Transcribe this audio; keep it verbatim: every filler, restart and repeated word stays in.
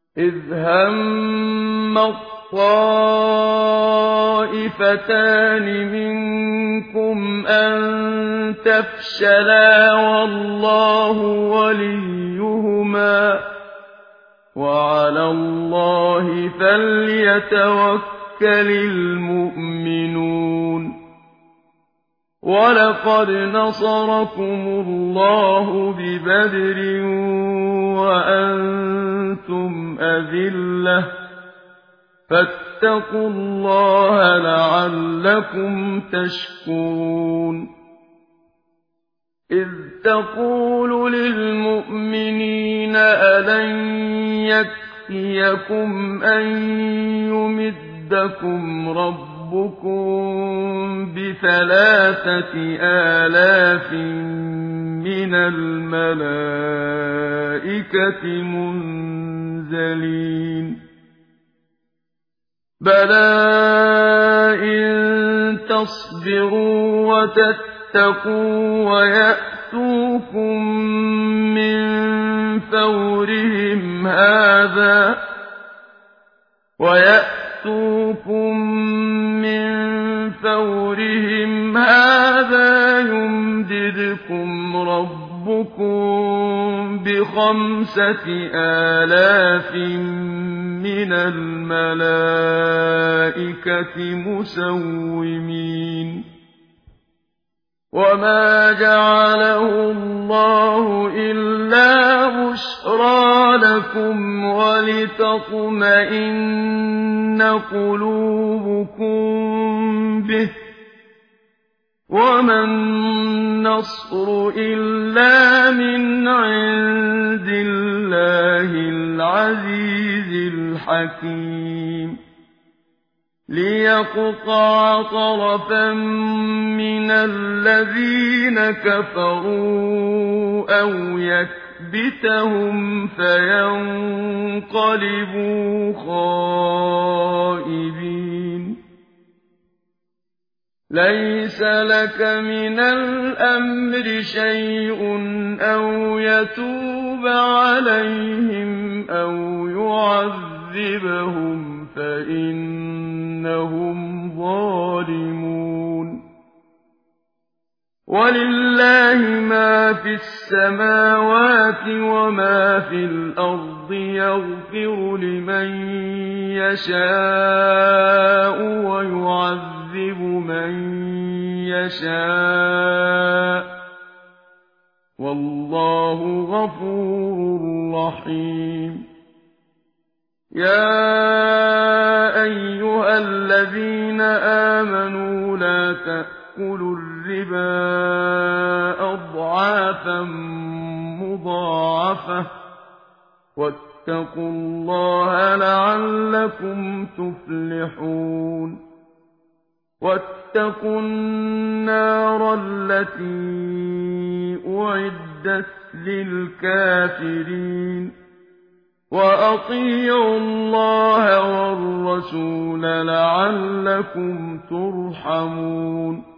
إذ هم الطائفتان منكم أن تفشلا والله وليهما وعلى الله فليتوكل المؤمنون ولقد نصركم الله ببدر وأنتم أذلة فاتقوا الله لعلكم تشكرون إذ تقول للمؤمنين ألن يكفيكم أن يمدكم ربكم بثلاثة آلاف من الملائكة منزلين بلى إن تصبروا وتتقوا ويأتوكم من فورهم هذا ويأتوكم من فورهم هذا يمددكم ربكم بخمسة آلاف من الملائكة مسومين وما جعله الله إلا بشرى لكم ولتطمئن قلوبكم به وما النصر إلا من عند الله العزيز الحكيم ليقطع طرفا من الذين كفروا أو يكبتهم فينقلبوا خائبين ليس لك من الأمر شيء أو يتوب عليهم أو يعذبهم فإنهم ظالمون ولله ما في السماوات وما في الأرض يغفر لمن يشاء ويعذب من يشاء والله غفور رحيم يا أيها الذين آمنوا لا تأكلوا الربا أضعافا مضاعفة واتقوا الله لعلكم تفلحون واتقوا النار التي أعدت للكافرين وأطيعوا الله والرسول لعلكم ترحمون